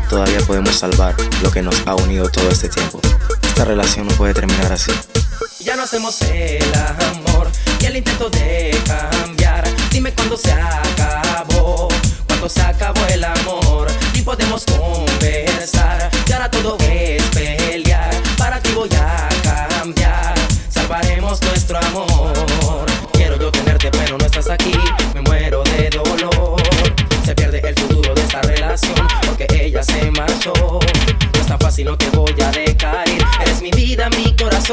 todavía podemos salvar lo que nos ha unido todo este tiempo. Esta relación no puede terminar así. Ya no hacemos el amor y el intento de cambiar. Dime cuándo se acabó, cuándo se acabó el amor. Y podemos conversar, y ahora todo es pelear. Para ti voy a cambiar, salvaremos nuestro amor. Quiero yo tenerte pero no estás aquí, me muero de dolor. Se pierde el futuro de esta relación porque ella se marchó. No es tan fácil, no te voy a dejar ir. Eres mi vida, mi corazón.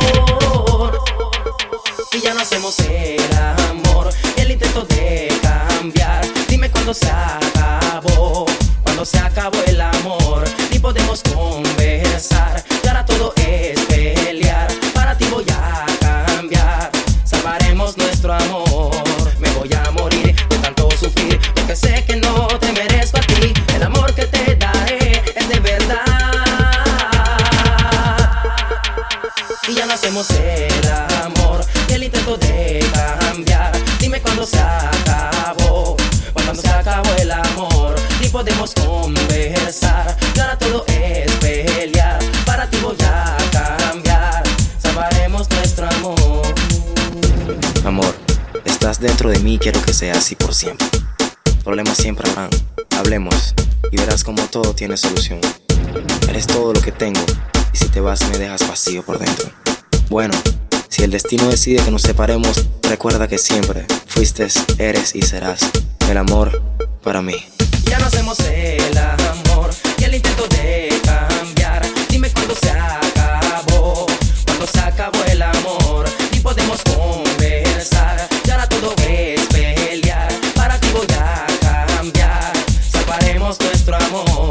Y ya no hacemos el amor y el intento de cambiar. Dime cuándo se acabó, cuándo se acabó el amor. Y podemos conversar, y ahora todo es pelear. Para ti voy a cambiar, salvaremos nuestro amor. Me voy a morir de tanto sufrir, porque sé que no te merezco a ti. El amor que te daré es de verdad. Y ya no hacemos el amor y el intento de cambiar. Dime cuándo se acabó, cuándo se acabó el amor. Y podemos conversar, y ahora todo es pelear. Para ti voy a cambiar, salvaremos nuestro amor. Amor, estás dentro de mí, quiero que sea así por siempre. Problemas siempre habrán, hablemos y verás como todo tiene solución. Eres todo lo que tengo y si te vas me dejas vacío por dentro. Bueno, si el destino decide que nos separemos, recuerda que siempre fuiste, eres y serás el amor para mí. Ya no hacemos el amor y el intento de cambiar. Dime cuándo se acabó, cuándo se acabó el amor. Y podemos conversar, y ahora todo es pelear. Para ti voy a cambiar, salvaremos nuestro amor.